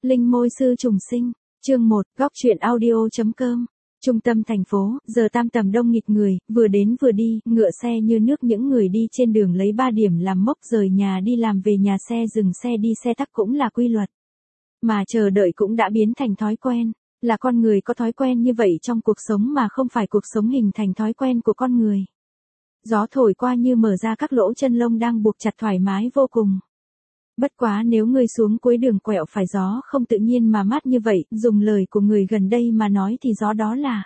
Linh môi sư trùng sinh, chương 1, góc truyện audio.com. Trung tâm thành phố, giờ tam tầm đông nghịt người, vừa đến vừa đi, ngựa xe như nước, những người đi trên đường lấy 3 điểm làm mốc, rời nhà đi làm về nhà, xe dừng xe đi xe tắc cũng là quy luật. Mà chờ đợi cũng đã biến thành thói quen, là con người có thói quen như vậy trong cuộc sống mà không phải cuộc sống hình thành thói quen của con người. Gió thổi qua như mở ra các lỗ chân lông đang buộc chặt, thoải mái vô cùng. Bất quá nếu ngươi xuống cuối đường quẹo phải gió không tự nhiên mà mát như vậy, dùng lời của người gần đây mà nói thì gió đó là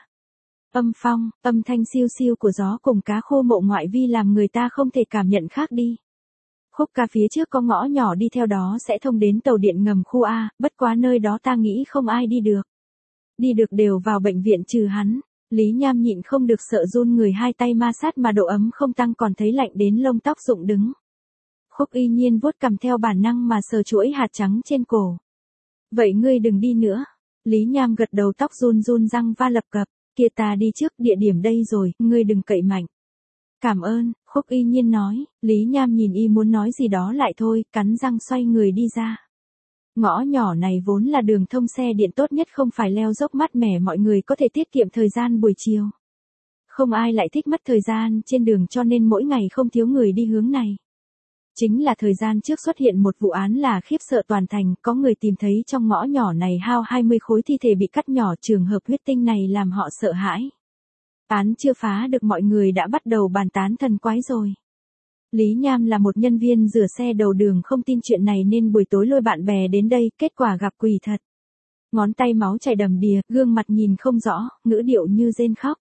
âm phong, âm thanh siêu siêu của gió cùng cá khô mộ ngoại vi làm người ta không thể cảm nhận khác đi. Khúc ca phía trước có ngõ nhỏ đi theo đó sẽ thông đến tàu điện ngầm khu A, bất quá nơi đó ta nghĩ không ai đi được. Đi được đều vào bệnh viện trừ hắn. Lý Nham nhịn không được sợ run người, hai tay ma sát mà độ ấm không tăng còn thấy lạnh đến lông tóc rụng đứng. Khúc Y Nhiên vuốt cằm theo bản năng mà sờ chuỗi hạt trắng trên cổ. Vậy ngươi đừng đi nữa. Lý Nham gật đầu, tóc run run, răng va lập cập. Kia ta đi trước, địa điểm đây rồi, ngươi đừng cậy mạnh. Cảm ơn, Khúc Y Nhiên nói. Lý Nham nhìn y muốn nói gì đó lại thôi, cắn răng xoay người đi ra. Ngõ nhỏ này vốn là đường thông xe điện tốt nhất, không phải leo dốc mát mẻ, mọi người có thể tiết kiệm thời gian buổi chiều. Không ai lại thích mất thời gian trên đường cho nên mỗi ngày không thiếu người đi hướng này. Chính là thời gian trước xuất hiện một vụ án là khiếp sợ toàn thành, có người tìm thấy trong ngõ nhỏ này hao 20 khối thi thể bị cắt nhỏ, trường hợp huyết tinh này làm họ sợ hãi. Án chưa phá được, mọi người đã bắt đầu bàn tán thần quái rồi. Lý Nham là một nhân viên rửa xe đầu đường, không tin chuyện này nên buổi tối lôi bạn bè đến đây, kết quả gặp quỷ thật. Ngón tay máu chảy đầm đìa, gương mặt nhìn không rõ, ngữ điệu như rên khóc.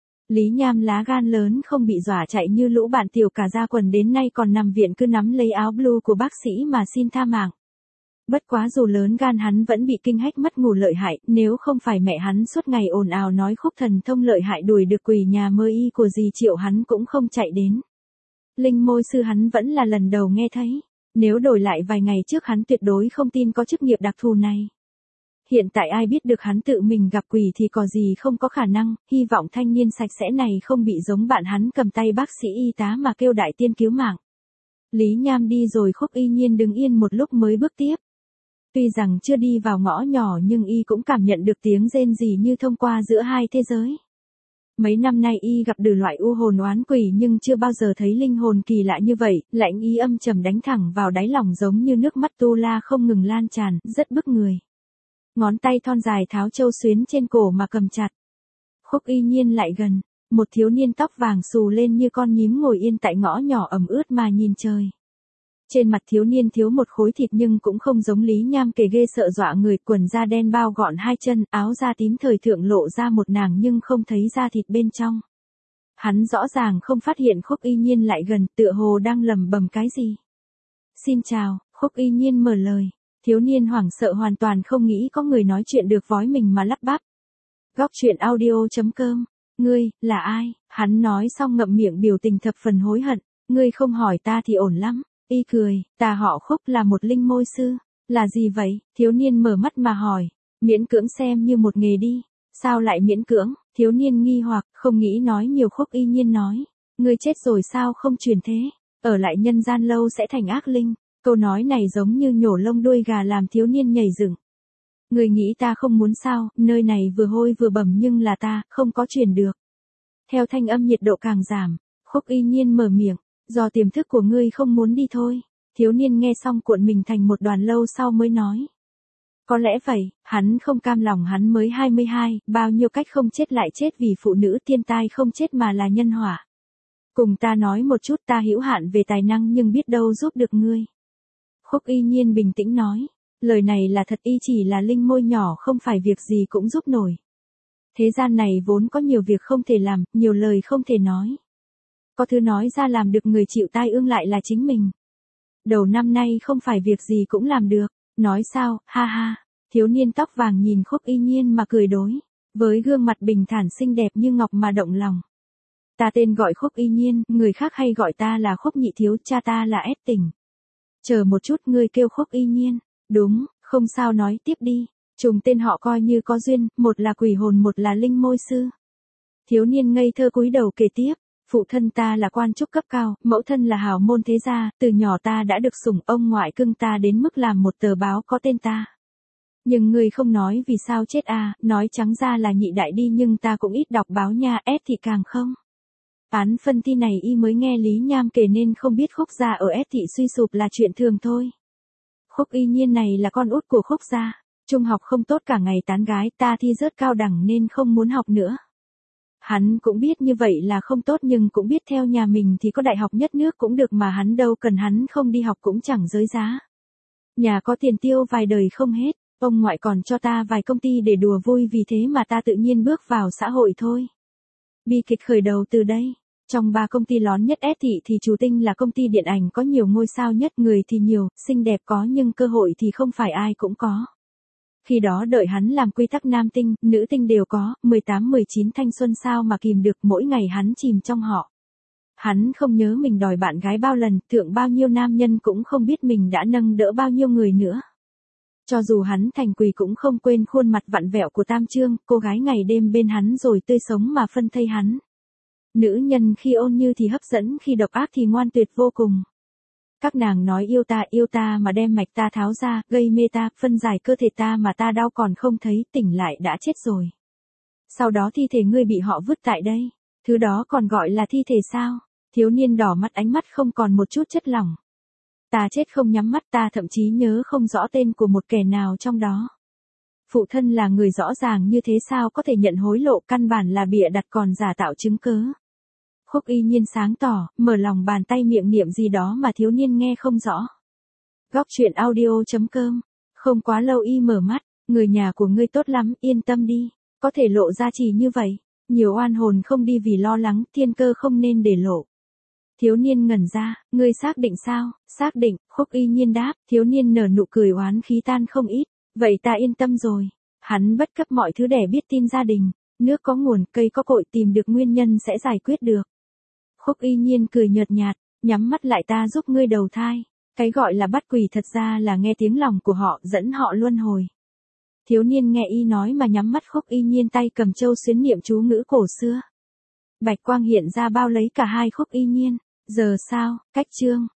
Lý Nham lá gan lớn không bị dọa chạy như lũ bạn tiểu cả ra quần, đến nay còn nằm viện cứ nắm lấy áo blue của bác sĩ mà xin tha mạng. Bất quá dù lớn gan hắn vẫn bị kinh hách mất ngủ lợi hại, nếu không phải mẹ hắn suốt ngày ồn ào nói khúc thần thông lợi hại đuổi được quỷ nhà mơ y của dì Triệu hắn cũng không chạy đến. Linh môi sư hắn vẫn là lần đầu nghe thấy, nếu đổi lại vài ngày trước hắn tuyệt đối không tin có chức nghiệp đặc thù này. Hiện tại ai biết được hắn tự mình gặp quỷ thì có gì không có khả năng, hy vọng thanh niên sạch sẽ này không bị giống bạn hắn cầm tay bác sĩ y tá mà kêu đại tiên cứu mạng. Lý Nham đi rồi, Khúc Y Nhiên đứng yên một lúc mới bước tiếp. Tuy rằng chưa đi vào ngõ nhỏ nhưng y cũng cảm nhận được tiếng rên rỉ như thông qua giữa hai thế giới. Mấy năm nay y gặp đủ loại u hồn oán quỷ nhưng chưa bao giờ thấy linh hồn kỳ lạ như vậy, lãnh ý âm trầm đánh thẳng vào đáy lòng giống như nước mắt tu la không ngừng lan tràn, rất bức người. Ngón tay thon dài tháo châu xuyến trên cổ mà cầm chặt. Khúc Y Nhiên lại gần, một thiếu niên tóc vàng xù lên như con nhím ngồi yên tại ngõ nhỏ ẩm ướt mà nhìn trời. Trên mặt thiếu niên thiếu một khối thịt nhưng cũng không giống Lý Nham kể ghê sợ dọa người, quần da đen bao gọn hai chân, áo da tím thời thượng lộ ra một nàng nhưng không thấy da thịt bên trong. Hắn rõ ràng không phát hiện Khúc Y Nhiên lại gần, tựa hồ đang lẩm bẩm cái gì. Xin chào, Khúc Y Nhiên mở lời. Thiếu niên hoảng sợ hoàn toàn không nghĩ có người nói chuyện được với mình mà lắp bắp. Góc truyện audio.com. Ngươi, là ai? Hắn nói xong ngậm miệng biểu tình thập phần hối hận. Ngươi không hỏi ta thì ổn lắm. Y cười, ta họ Khúc, là một linh môi sư. Là gì vậy? Thiếu niên mở mắt mà hỏi. Miễn cưỡng xem như một nghề đi. Sao lại miễn cưỡng? Thiếu niên nghi hoặc, không nghĩ nói nhiều. Khúc Y Nhiên nói. Ngươi chết rồi sao không chuyển thế? Ở lại nhân gian lâu sẽ thành ác linh. Câu nói này giống như nhổ lông đuôi gà làm thiếu niên nhảy dựng. Người nghĩ ta không muốn sao, nơi này vừa hôi vừa bẩn nhưng là ta, không có chuyển được. Theo thanh âm nhiệt độ càng giảm, Khúc Y Nhiên mở miệng, do tiềm thức của ngươi không muốn đi thôi. Thiếu niên nghe xong cuộn mình thành một đoàn, lâu sau mới nói. Có lẽ vậy, hắn không cam lòng, hắn mới 22, bao nhiêu cách không chết lại chết vì phụ nữ, thiên tai không chết mà là nhân họa. Cùng ta nói một chút, ta hữu hạn về tài năng nhưng biết đâu giúp được ngươi. Khúc Y Nhiên bình tĩnh nói, lời này là thật, y chỉ là linh môi nhỏ không phải việc gì cũng giúp nổi. Thế gian này vốn có nhiều việc không thể làm, nhiều lời không thể nói. Có thứ nói ra làm được người chịu tai ương lại là chính mình. Đầu năm nay không phải việc gì cũng làm được, nói sao, ha ha. Thiếu niên tóc vàng nhìn Khúc Y Nhiên mà cười đối, với gương mặt bình thản xinh đẹp như ngọc mà động lòng. Ta tên gọi Khúc Y Nhiên, người khác hay gọi ta là Khúc nhị thiếu, cha ta là Ét Tình. Chờ một chút, ngươi kêu Khúc Y Nhiên. Đúng, không sao, nói tiếp đi. Trùng tên họ coi như có duyên, một là quỷ hồn một là linh môi sư. Thiếu niên ngây thơ cúi đầu kể tiếp. Phụ thân ta là quan trúc cấp cao, mẫu thân là hào môn thế gia, từ nhỏ ta đã được sủng, ông ngoại cưng ta đến mức làm một tờ báo có tên ta. Nhưng ngươi không nói vì sao chết à, nói trắng ra là nhị đại đi nhưng ta cũng ít đọc báo nha, S thị càng không. Án phân thi này y mới nghe Lý Nham kể nên không biết Khúc gia ở S thị suy sụp là chuyện thường thôi. Khúc Y Nhiên này là con út của Khúc gia, trung học không tốt cả ngày tán gái, ta thi rớt cao đẳng nên không muốn học nữa. Hắn cũng biết như vậy là không tốt nhưng cũng biết theo nhà mình thì có đại học nhất nước cũng được mà hắn đâu cần, hắn không đi học cũng chẳng giới giá. Nhà có tiền tiêu vài đời không hết, ông ngoại còn cho ta vài công ty để đùa vui vì thế mà ta tự nhiên bước vào xã hội thôi. Bi kịch khởi đầu từ đây. Trong 3 công ty lớn nhất S thị thì Trù Tinh là công ty điện ảnh có nhiều ngôi sao nhất, người thì nhiều, xinh đẹp có nhưng cơ hội thì không phải ai cũng có. Khi đó đợi hắn làm quy tắc nam tinh, nữ tinh đều có, 18-19 thanh xuân sao mà kìm được, mỗi ngày hắn chìm trong họ. Hắn không nhớ mình đòi bạn gái bao lần, thượng bao nhiêu nam nhân cũng không biết mình đã nâng đỡ bao nhiêu người nữa. Cho dù hắn thành quỳ cũng không quên khuôn mặt vặn vẹo của Tam Trương, cô gái ngày đêm bên hắn rồi tươi sống mà phân thây hắn. Nữ nhân khi ôn như thì hấp dẫn, khi độc ác thì ngoan tuyệt vô cùng. Các nàng nói yêu ta mà đem mạch ta tháo ra, gây mê ta, phân giải cơ thể ta mà ta đau còn không thấy, tỉnh lại đã chết rồi. Sau đó thi thể ngươi bị họ vứt tại đây. Thứ đó còn gọi là thi thể sao? Thiếu niên đỏ mắt, ánh mắt không còn một chút chất lỏng. Ta chết không nhắm mắt, ta thậm chí nhớ không rõ tên của một kẻ nào trong đó. Phụ thân là người rõ ràng như thế sao có thể nhận hối lộ, căn bản là bịa đặt còn giả tạo chứng cớ. Khúc Y Nhiên sáng tỏ, mở lòng bàn tay miệng niệm gì đó mà thiếu niên nghe không rõ. Góc truyện audio.com. Không quá lâu y mở mắt, người nhà của ngươi tốt lắm, yên tâm đi, có thể lộ ra chỉ như vậy. Nhiều oan hồn không đi vì lo lắng, thiên cơ không nên để lộ. Thiếu niên ngẩn ra, ngươi xác định sao? Xác định, Khúc Y Nhiên đáp, thiếu niên nở nụ cười oán khí tan không ít, vậy ta yên tâm rồi. Hắn bất chấp mọi thứ để biết tin gia đình, nước có nguồn, cây có cội, tìm được nguyên nhân sẽ giải quyết được. Khúc Y Nhiên cười nhợt nhạt, nhắm mắt lại, ta giúp ngươi đầu thai. Cái gọi là bắt quỷ thật ra là nghe tiếng lòng của họ, dẫn họ luân hồi. Thiếu niên nghe y nói mà nhắm mắt. Khúc Y Nhiên tay cầm châu xuyến niệm chú ngữ cổ xưa. Bạch quang hiện ra bao lấy cả hai Khúc Y Nhiên. Giờ sao, cách chương.